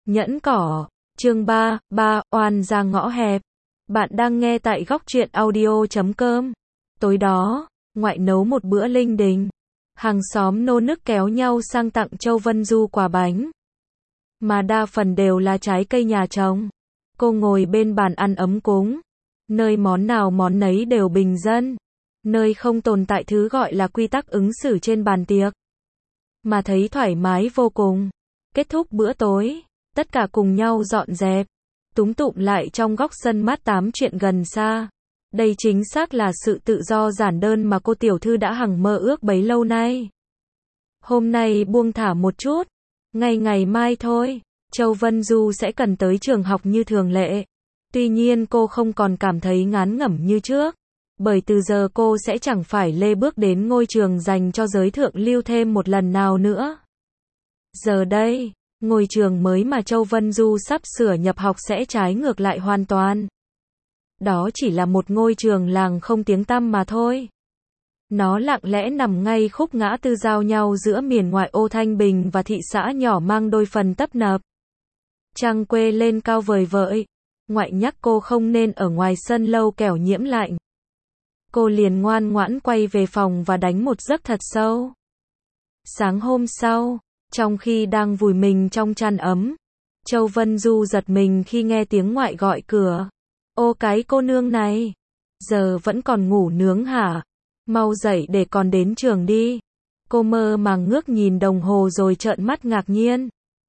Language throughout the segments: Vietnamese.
Nhẫn cỏ, chương 3, oan ra ngõ hẹp. Bạn đang nghe tại góc truyện audio.com. Tối đó, ngoại nấu một bữa linh đình. Hàng xóm nô nức kéo nhau sang tặng Châu Vân Du quà bánh. Mà đa phần đều là trái cây nhà trồng. Cô ngồi bên bàn ăn ấm cúng. Nơi món nào món nấy đều bình dân. Nơi không tồn tại thứ gọi là quy tắc ứng xử trên bàn tiệc. Mà thấy thoải mái vô cùng. Kết thúc bữa tối, tất cả cùng nhau dọn dẹp, túm tụm lại trong góc sân mát tám chuyện gần xa. Đây chính xác là sự tự do giản đơn mà cô tiểu thư đã hằng mơ ước bấy lâu nay. Hôm nay buông thả một chút, ngày mai thôi, Châu Vân Du sẽ cần tới trường học như thường lệ. Tuy nhiên cô không còn cảm thấy ngán ngẩm như trước, bởi từ giờ cô sẽ chẳng phải lê bước đến ngôi trường dành cho giới thượng lưu thêm một lần nào nữa. Giờ đây, ngôi trường mới mà Châu Vân Du sắp sửa nhập học sẽ trái ngược lại hoàn toàn. Đó chỉ là một ngôi trường làng không tiếng tăm mà thôi. Nó lặng lẽ nằm ngay khúc ngã tư giao nhau giữa miền ngoại ô Thanh Bình và thị xã nhỏ mang đôi phần tấp nập. Trăng quê lên cao vời vợi, ngoại nhắc cô không nên ở ngoài sân lâu kẻo nhiễm lạnh. Cô liền ngoan ngoãn quay về phòng và đánh một giấc thật sâu. Sáng hôm sau, trong khi đang vùi mình trong chăn ấm, Châu Vân Du giật mình khi nghe tiếng ngoại gọi cửa. Ô cái cô nương này, giờ vẫn còn ngủ nướng hả? Mau dậy để còn đến trường đi. Cô mơ màng ngước nhìn đồng hồ rồi trợn mắt ngạc nhiên.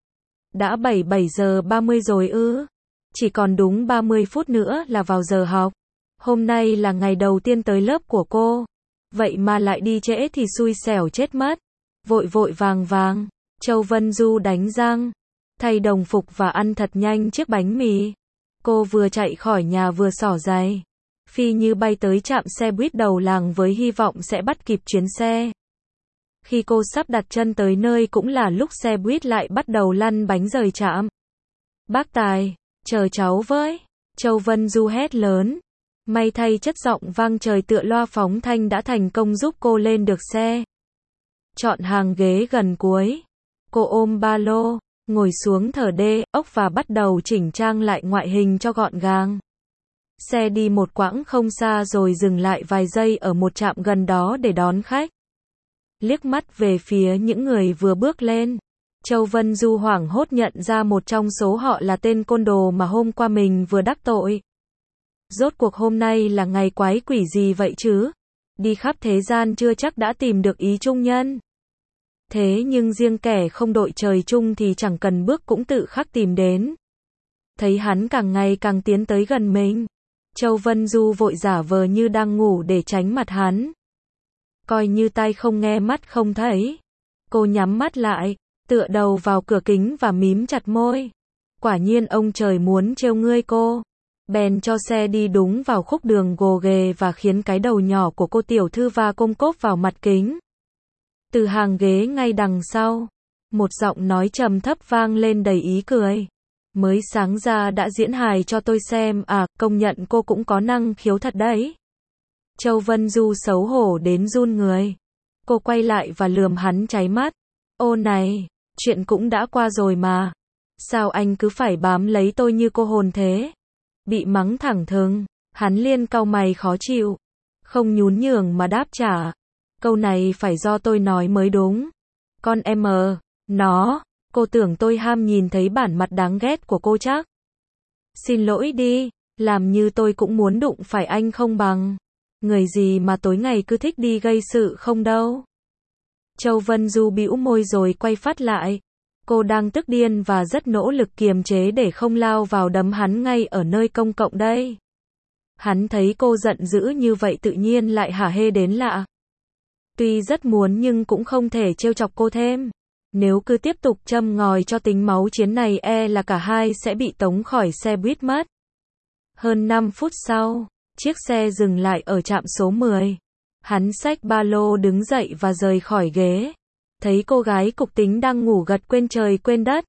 Đã 7 giờ 30 rồi ư? Chỉ còn đúng 30 phút nữa là vào giờ học. Hôm nay là ngày đầu tiên tới lớp của cô. Vậy mà lại đi trễ thì xui xẻo chết mất. Vội vội vàng, Châu Vân Du đánh răng, thay đồng phục và ăn thật nhanh chiếc bánh mì. Cô vừa chạy khỏi nhà vừa xỏ giày, phi như bay tới trạm xe buýt đầu làng với hy vọng sẽ bắt kịp chuyến xe. Khi cô sắp đặt chân tới nơi cũng là lúc xe buýt lại bắt đầu lăn bánh rời trạm. Bác Tài, chờ cháu với. Châu Vân Du hét lớn. May thay chất giọng vang trời tựa loa phóng thanh đã thành công giúp cô lên được xe. Chọn hàng ghế gần cuối. Cô ôm ba lô, ngồi xuống thở đê ốc và bắt đầu chỉnh trang lại ngoại hình cho gọn gàng. Xe đi một quãng không xa rồi dừng lại vài giây ở một trạm gần đó để đón khách. Liếc mắt về phía những người vừa bước lên, Châu Vân Du hoảng hốt nhận ra một trong số họ là tên côn đồ mà hôm qua mình vừa đắc tội. Rốt cuộc hôm nay là ngày quái quỷ gì vậy chứ? Đi khắp thế gian chưa chắc đã tìm được ý chung nhân. Thế nhưng riêng kẻ không đội trời chung thì chẳng cần bước cũng tự khắc tìm đến. Thấy hắn càng ngày càng tiến tới gần mình, Châu Vân Du vội giả vờ như đang ngủ để tránh mặt hắn. Coi như tai không nghe mắt không thấy. Cô nhắm mắt lại, tựa đầu vào cửa kính và mím chặt môi. Quả nhiên ông trời muốn trêu ngươi cô. Bèn cho xe đi đúng vào khúc đường gồ ghề và khiến cái đầu nhỏ của cô tiểu thư va côm cốp vào mặt kính. Từ hàng ghế ngay đằng sau, một giọng nói trầm thấp vang lên đầy ý cười. Mới sáng ra đã diễn hài cho tôi xem à, công nhận cô cũng có năng khiếu thật đấy. Châu Vân Du xấu hổ đến run người. Cô quay lại và lườm hắn cháy mắt. Ô này, chuyện cũng đã qua rồi mà. Sao anh cứ phải bám lấy tôi như cô hồn thế? Bị mắng thẳng thừng, hắn liền cau mày khó chịu. Không nhún nhường mà đáp trả. Câu này phải do tôi nói mới đúng. Con em nó, cô tưởng tôi ham nhìn thấy bản mặt đáng ghét của cô chắc. Xin lỗi đi, làm như tôi cũng muốn đụng phải anh không bằng. Người gì mà tối ngày cứ thích đi gây sự không đâu. Châu Vân Du bĩu môi rồi quay phát lại. Cô đang tức điên và rất nỗ lực kiềm chế để không lao vào đấm hắn ngay ở nơi công cộng đây. Hắn thấy cô giận dữ như vậy tự nhiên lại hả hê đến lạ. Tuy rất muốn nhưng cũng không thể trêu chọc cô thêm. Nếu cứ tiếp tục châm ngòi cho tính máu chiến này e là cả hai sẽ bị tống khỏi xe buýt mất. Hơn 5 phút sau, chiếc xe dừng lại ở trạm số 10. Hắn xách ba lô đứng dậy và rời khỏi ghế. Thấy cô gái cục tính đang ngủ gật quên trời quên đất.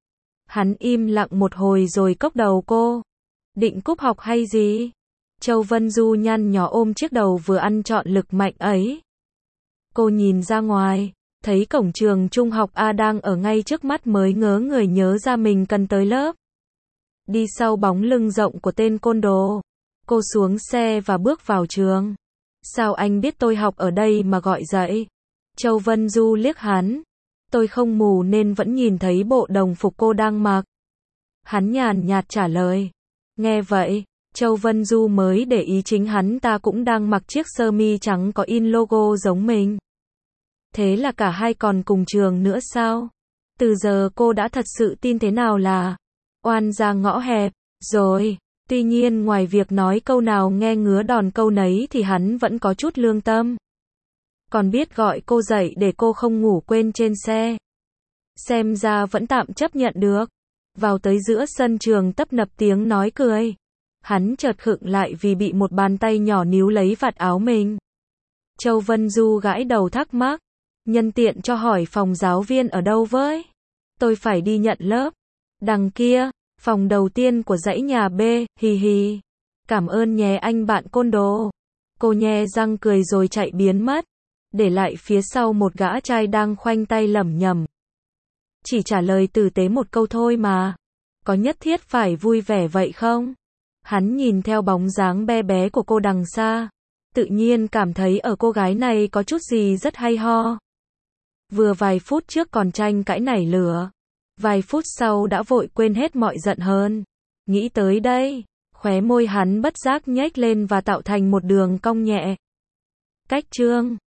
Hắn im lặng một hồi rồi cốc đầu cô. Định cúp học hay gì? Châu Vân Du nhăn nhó ôm chiếc đầu vừa ăn trọn lực mạnh ấy. Cô nhìn ra ngoài, Thấy cổng trường trung học A đang ở ngay trước mắt mới ngớ người nhớ ra mình cần tới lớp. Đi sau bóng lưng rộng của tên côn đồ. Cô xuống xe và bước vào trường. Sao anh biết tôi học ở đây mà gọi dậy? Châu Vân Du liếc hắn. Tôi không mù nên vẫn nhìn thấy bộ đồng phục cô đang mặc. Hắn nhàn nhạt trả lời. Nghe vậy, Châu Vân Du mới để ý chính hắn ta cũng đang mặc chiếc sơ mi trắng có in logo giống mình. Thế là cả hai còn cùng trường nữa sao? Từ giờ cô đã thật sự tin thế nào là oan ra ngõ hẹp, rồi. Tuy nhiên ngoài việc nói câu nào nghe ngứa đòn câu nấy thì hắn vẫn có chút lương tâm. Còn biết gọi cô dậy để cô không ngủ quên trên xe. Xem ra vẫn tạm chấp nhận được. Vào tới giữa sân trường tấp nập tiếng nói cười. Hắn chợt khựng lại vì bị một bàn tay nhỏ níu lấy vạt áo mình. Châu Vân Du gãi đầu thắc mắc. Nhân tiện cho hỏi phòng giáo viên ở đâu với? Tôi phải đi nhận lớp. Đằng kia, phòng đầu tiên của dãy nhà B, hì hì. Cảm ơn nhé anh bạn côn đồ. Cô nhe răng cười rồi chạy biến mất. Để lại phía sau một gã trai đang khoanh tay lẩm nhẩm. Chỉ trả lời tử tế một câu thôi mà. Có nhất thiết phải vui vẻ vậy không? Hắn nhìn theo bóng dáng bé bé của cô đằng xa. Tự nhiên cảm thấy ở cô gái này có chút gì rất hay ho. Vừa vài phút trước còn tranh cãi nảy lửa. Vài phút sau đã vội quên hết mọi giận hờn. Nghĩ tới đây, khóe môi hắn bất giác nhếch lên và tạo thành một đường cong nhẹ. Cách chương